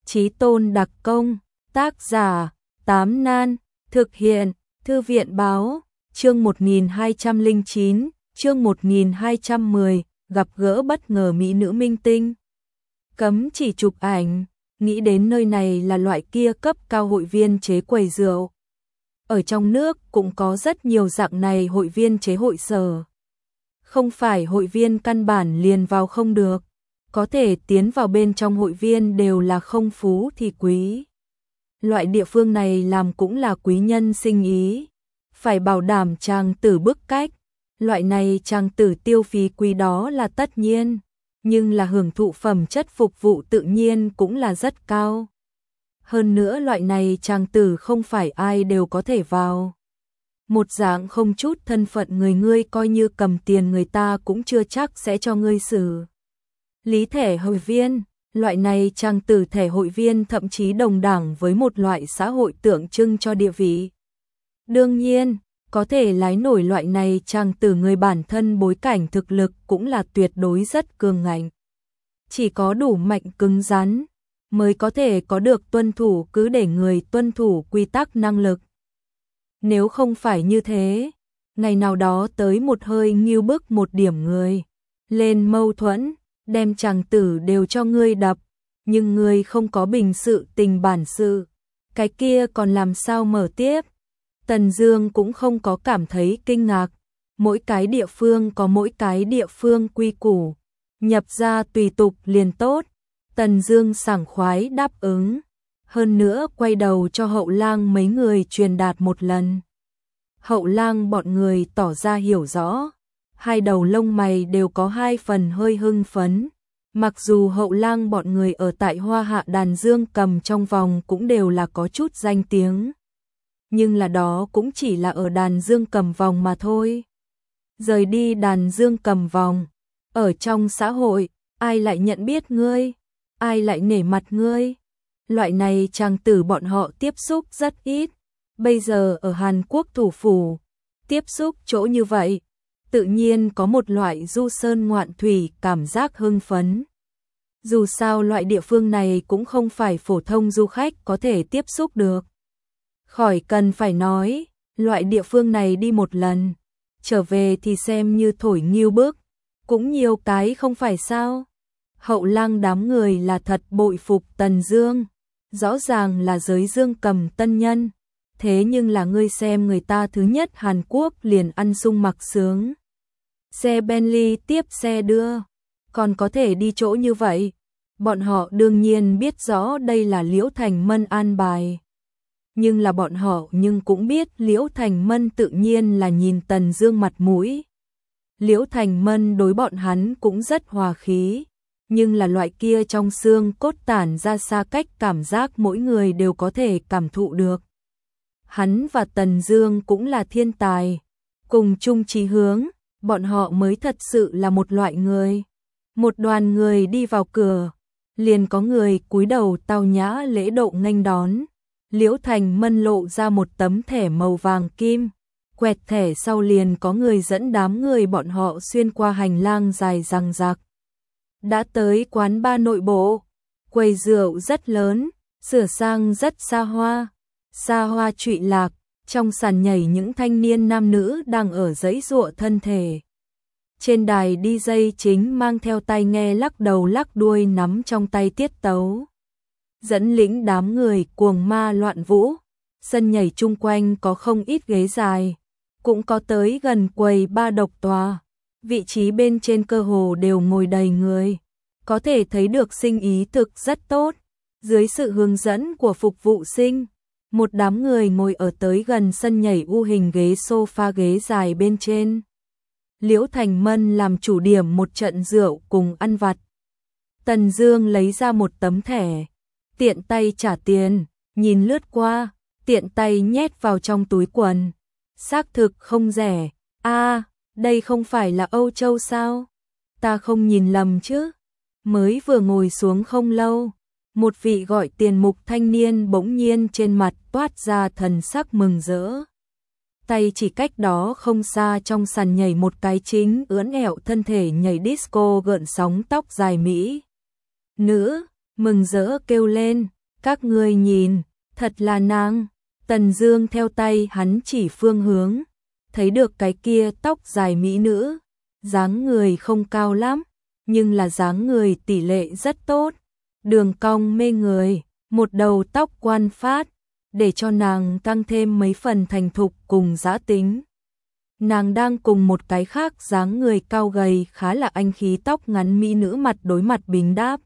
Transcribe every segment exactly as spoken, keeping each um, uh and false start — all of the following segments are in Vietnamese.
Chí Tôn đặc công, tác giả, Tám Nan, thực hiện, Thư viện báo, chương một nghìn hai trăm lẻ chín, chương một nghìn hai trăm mười, gặp gỡ bất ngờ mỹ nữ minh tinh. Cấm chỉ chụp ảnh, nghĩ đến nơi này là loại kia cấp cao hội viên chế quầy rượu. Ở trong nước cũng có rất nhiều dạng này hội viên chế hội sở. Không phải hội viên căn bản liền vào không được, có thể tiến vào bên trong hội viên đều là không phú thì quý. Loại địa phương này làm cũng là quý nhân sinh ý, phải bảo đảm chàng tử bức cách, loại này chàng tử tiêu phí quý đó là tất nhiên, nhưng là hưởng thụ phẩm chất phục vụ tự nhiên cũng là rất cao. Hơn nữa loại này chàng tử không phải ai đều có thể vào. Một dạng không chút thân phận người ngươi coi như cầm tiền người ta cũng chưa chắc sẽ cho ngươi xử lý thẻ hội viên, loại này chàng tử thẻ hội viên thậm chí đồng đẳng với một loại xã hội tượng trưng cho địa vị. Đương nhiên, có thể lái nổi loại này chàng tử người bản thân bối cảnh thực lực cũng là tuyệt đối rất cường ngạnh. Chỉ có đủ mạnh cứng rắn, mới có thể có được tuân thủ cứ để người tuân thủ quy tắc năng lực. Nếu không phải như thế, ngày nào đó tới một hơi nghiêu bức một điểm người, lên mâu thuẫn, đem chàng tử đều cho ngươi đập, nhưng ngươi không có bình sự tình bản sự, cái kia còn làm sao mở tiếp. Tần Dương cũng không có cảm thấy kinh ngạc, mỗi cái địa phương có mỗi cái địa phương quy củ, nhập ra tùy tục liền tốt. Tần Dương sảng khoái đáp ứng, hơn nữa quay đầu cho Hậu Lang mấy người truyền đạt một lần. Hậu Lang bọn người tỏ ra hiểu rõ, hai đầu lông mày đều có hai phần hơi hưng phấn. Mặc dù Hậu Lang bọn người ở tại Hoa Hạ đàn dương cầm trong vòng cũng đều là có chút danh tiếng, nhưng là đó cũng chỉ là ở đàn dương cầm vòng mà thôi. Rời đi đàn dương cầm vòng, ở trong xã hội, ai lại nhận biết ngươi, ai lại nể mặt ngươi. Loại này chàng tử bọn họ tiếp xúc rất ít, bây giờ ở Hàn Quốc thủ phủ, tiếp xúc chỗ như vậy, tự nhiên có một loại du sơn ngoạn thủy cảm giác hưng phấn. Dù sao loại địa phương này cũng không phải phổ thông du khách có thể tiếp xúc được. Khỏi cần phải nói, loại địa phương này đi một lần, trở về thì xem như thổi nghiêu bức, cũng nhiều cái không phải sao. Hậu Lang đám người là thật bội phục Tần Dương, rõ ràng là giới dương cầm tân nhân, thế nhưng là ngươi xem người ta thứ nhất Hàn Quốc liền ăn sung mặc sướng. Xe Bentley tiếp xe đưa, còn có thể đi chỗ như vậy, bọn họ đương nhiên biết rõ đây là Liễu Thành Mân an bài. Nhưng là bọn họ nhưng cũng biết Liễu Thành Mân tự nhiên là nhìn Tần Dương mặt mũi. Liễu Thành Mân đối bọn hắn cũng rất hòa khí, nhưng là loại kia trong xương cốt tản ra xa cách cảm giác mỗi người đều có thể cảm thụ được. Hắn và Tần Dương cũng là thiên tài, cùng chung chí hướng, bọn họ mới thật sự là một loại người. Một đoàn người đi vào cửa, liền có người cúi đầu tao nhã lễ độ nghênh đón. Liễu Thành Mân lộ ra một tấm thẻ màu vàng kim, quẹt thẻ sau liền có người dẫn đám người bọn họ xuyên qua hành lang dài dằng dặc. Đã tới quán bar nội bộ, quầy rượu rất lớn, sửa sang rất xa hoa, xa hoa trụy lạc, trong sàn nhảy những thanh niên nam nữ đang ở giãy giụa thân thể. Trên đài đi jây chính mang theo tai nghe lắc đầu lắc đuôi nắm trong tay tiết tấu, dẫn lĩnh đám người cuồng ma loạn vũ. Sân nhảy chung quanh có không ít ghế dài, cũng có tới gần quầy ba độc tòa, vị trí bên trên cơ hồ đều ngồi đầy người, có thể thấy được sinh ý thực rất tốt. Dưới sự hướng dẫn của phục vụ sinh, một đám người ngồi ở tới gần sân nhảy u hình ghế sofa ghế dài bên trên. Liễu Thành Mân làm chủ điểm một trận rượu cùng ăn vặt. Tần Dương lấy ra một tấm thẻ, tiện tay trả tiền, nhìn lướt qua, tiện tay nhét vào trong túi quần. Xác thực không rẻ. A, à, đây không phải là Âu Châu sao? Ta không nhìn lầm chứ? Mới vừa ngồi xuống không lâu, một vị gọi tiền mục thanh niên bỗng nhiên trên mặt toát ra thần sắc mừng rỡ. Tay chỉ cách đó không xa trong sàn nhảy một cái chính ưỡn ẻo thân thể nhảy disco gợn sóng tóc dài mỹ. Nữ, mừng rỡ kêu lên, Các ngươi nhìn, thật là nàng. Tần Dương theo tay hắn chỉ phương hướng, thấy được cái kia tóc dài mỹ nữ, dáng người không cao lắm, nhưng là dáng người tỷ lệ rất tốt, đường cong mê người, một đầu tóc quan phát, để cho nàng tăng thêm mấy phần thành thục cùng dã tính. Nàng đang cùng một cái khác dáng người cao gầy khá là anh khí tóc ngắn mỹ nữ mặt đối mặt bình đáp.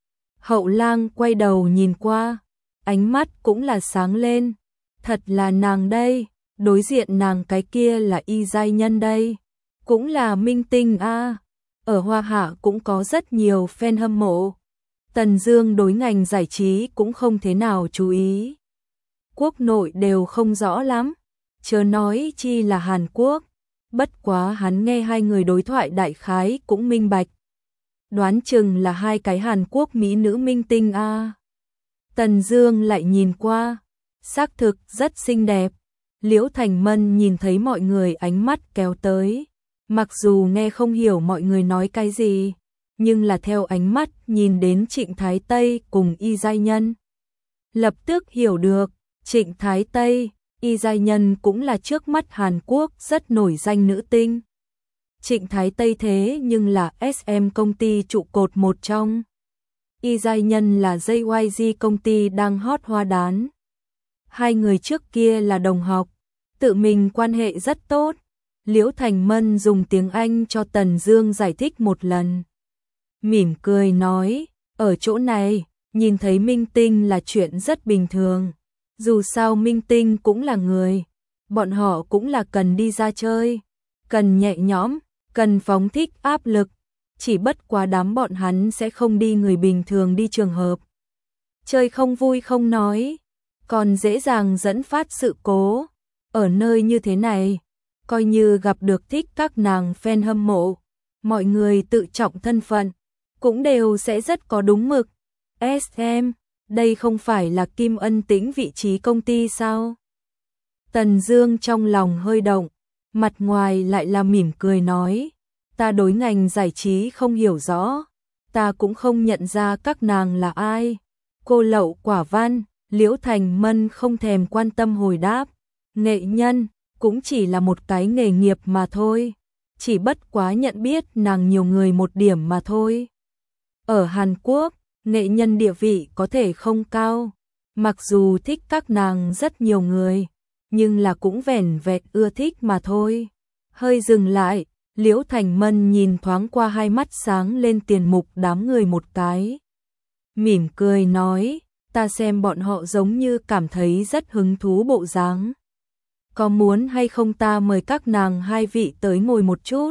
Hậu Lang quay đầu nhìn qua, ánh mắt cũng là sáng lên, thật là nàng đây, đối diện nàng cái kia là Y Giai Nhân đây, cũng là minh tinh a. Ở Hoa Hạ cũng có rất nhiều fan hâm mộ. Tần Dương đối ngành giải trí cũng không thế nào chú ý, quốc nội đều không rõ lắm, chớ nói chi là Hàn Quốc. Bất quá hắn nghe hai người đối thoại đại khái cũng minh bạch, đoán chừng là hai cái Hàn Quốc mỹ nữ minh tinh a. Tần Dương lại nhìn qua, xác thực rất xinh đẹp. Liễu Thành Mân nhìn thấy mọi người ánh mắt kéo tới, mặc dù nghe không hiểu mọi người nói cái gì, nhưng là theo ánh mắt nhìn đến Trịnh Thái Tây cùng Y Giai Nhân, lập tức hiểu được, Trịnh Thái Tây, Y Giai Nhân cũng là trước mắt Hàn Quốc rất nổi danh nữ tinh. Trịnh Thái Tây thế nhưng là ét em công ty trụ cột một trong. Y Giai Nhân là gi i giê công ty đang hot hoa đán. Hai người trước kia là đồng học, tự mình quan hệ rất tốt. Liễu Thành Mân dùng tiếng Anh cho Tần Dương giải thích một lần. Mỉm cười nói, ở chỗ này, nhìn thấy minh tinh là chuyện rất bình thường. Dù sao minh tinh cũng là người, bọn họ cũng là cần đi ra chơi, cần nhẹ nhõm, cần phóng thích áp lực, chỉ bất quá đám bọn hắn sẽ không đi người bình thường đi trường hợp. Chơi không vui không nói, còn dễ dàng dẫn phát sự cố. Ở nơi như thế này, coi như gặp được thích các nàng fan hâm mộ, mọi người tự trọng thân phận, cũng đều sẽ rất có đúng mực. ét em, đây không phải là Kim Ân Tĩnh vị trí công ty sao? Tần Dương trong lòng hơi động, mặt ngoài lại là mỉm cười nói, ta đối ngành giải trí không hiểu rõ, ta cũng không nhận ra các nàng là ai. Cô Lậu Quả Văn, Liễu Thành Mân không thèm quan tâm hồi đáp, nghệ nhân cũng chỉ là một cái nghề nghiệp mà thôi, chỉ bất quá nhận biết nàng nhiều người một điểm mà thôi. Ở Hàn Quốc, nghệ nhân địa vị có thể không cao, mặc dù thích các nàng rất nhiều người, nhưng là cũng vẻn vẹn ưa thích mà thôi. Hơi dừng lại, Liễu Thành Mân nhìn thoáng qua hai mắt sáng lên Tiền Mục đám người một cái, mỉm cười nói, ta xem bọn họ giống như cảm thấy rất hứng thú bộ dáng. Có muốn hay không ta mời các nàng hai vị tới ngồi một chút?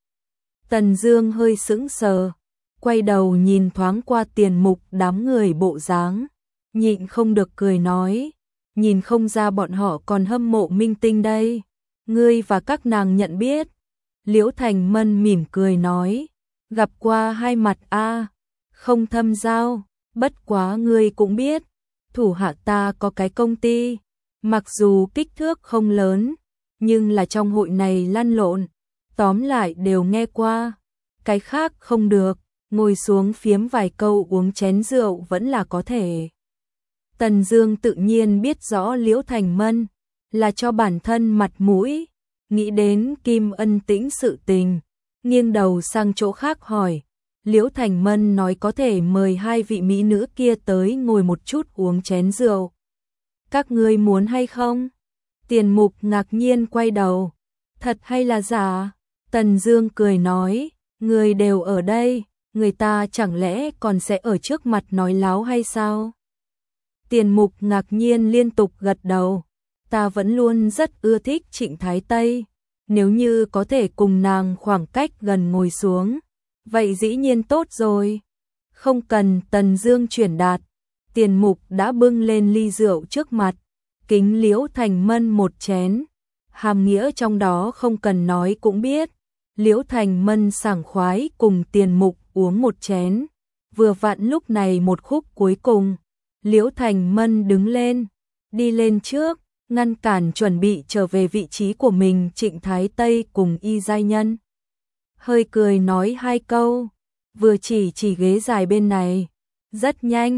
Tần Dương hơi sững sờ, quay đầu nhìn thoáng qua Tiền Mục đám người bộ dáng, nhịn không được cười nói, nhìn không ra bọn họ còn hâm mộ minh tinh đây, ngươi và các nàng nhận biết. Liễu Thành Mân mỉm cười nói, gặp qua hai mặt a, không thâm giao, bất quá ngươi cũng biết, thủ hạ ta có cái công ty, mặc dù kích thước không lớn, nhưng là trong hội này lăn lộn, tóm lại đều nghe qua, cái khác không được, ngồi xuống phiếm vài câu uống chén rượu vẫn là có thể. Tần Dương tự nhiên biết rõ Liễu Thành Mân là cho bản thân mặt mũi, nghĩ đến Kim Ân Tĩnh sự tình, nghiêng đầu sang chỗ khác hỏi, Liễu Thành Mân nói có thể mời hai vị mỹ nữ kia tới ngồi một chút uống chén rượu. Các ngươi muốn hay không? Tiền Mục ngạc nhiên quay đầu, thật hay là giả? Tần Dương cười nói, người đều ở đây, người ta chẳng lẽ còn sẽ ở trước mặt nói láo hay sao? Tiền Mục ngạc nhiên liên tục gật đầu, ta vẫn luôn rất ưa thích Trịnh Thái Tây, nếu như có thể cùng nàng khoảng cách gần ngồi xuống, vậy dĩ nhiên tốt rồi. Không cần Tần Dương chuyển đạt, Tiền Mục đã bưng lên ly rượu trước mặt, kính Liễu Thành Mân một chén, hàm nghĩa trong đó không cần nói cũng biết. Liễu Thành Mân sảng khoái cùng Tiền Mục uống một chén, vừa vặn lúc này một khúc cuối cùng, Liễu Thành Mân đứng lên, đi lên trước, ngăn cản chuẩn bị trở về vị trí của mình Trịnh Thái Tây cùng Y Giai Nhân. Hơi cười nói hai câu, vừa chỉ chỉ ghế dài bên này, rất nhanh,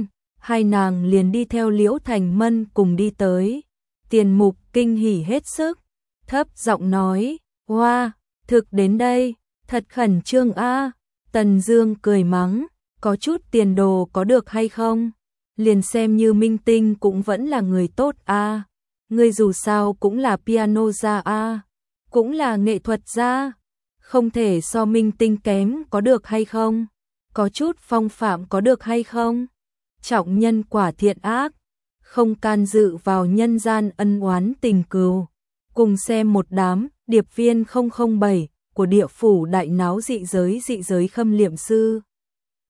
hai nàng liền đi theo Liễu Thành Mân cùng đi tới. Tiền Mục kinh hỉ hết sức, thấp giọng nói, "Oa, thực đến đây, thật khẩn trương a." Tần Dương cười mắng, "Có chút tiền đồ có được hay không? Liền xem như minh tinh cũng vẫn là người tốt a. Ngươi dù sao cũng là piano gia a, cũng là nghệ thuật gia, không thể so minh tinh kém có được hay không? Có chút phong phạm có được hay không? Trọng nhân quả thiện ác, không can dự vào nhân gian ân oán tình cừu." Cùng xem một đám điệp viên không không bảy của địa phủ đại náo dị giới dị giới khâm liệm sư.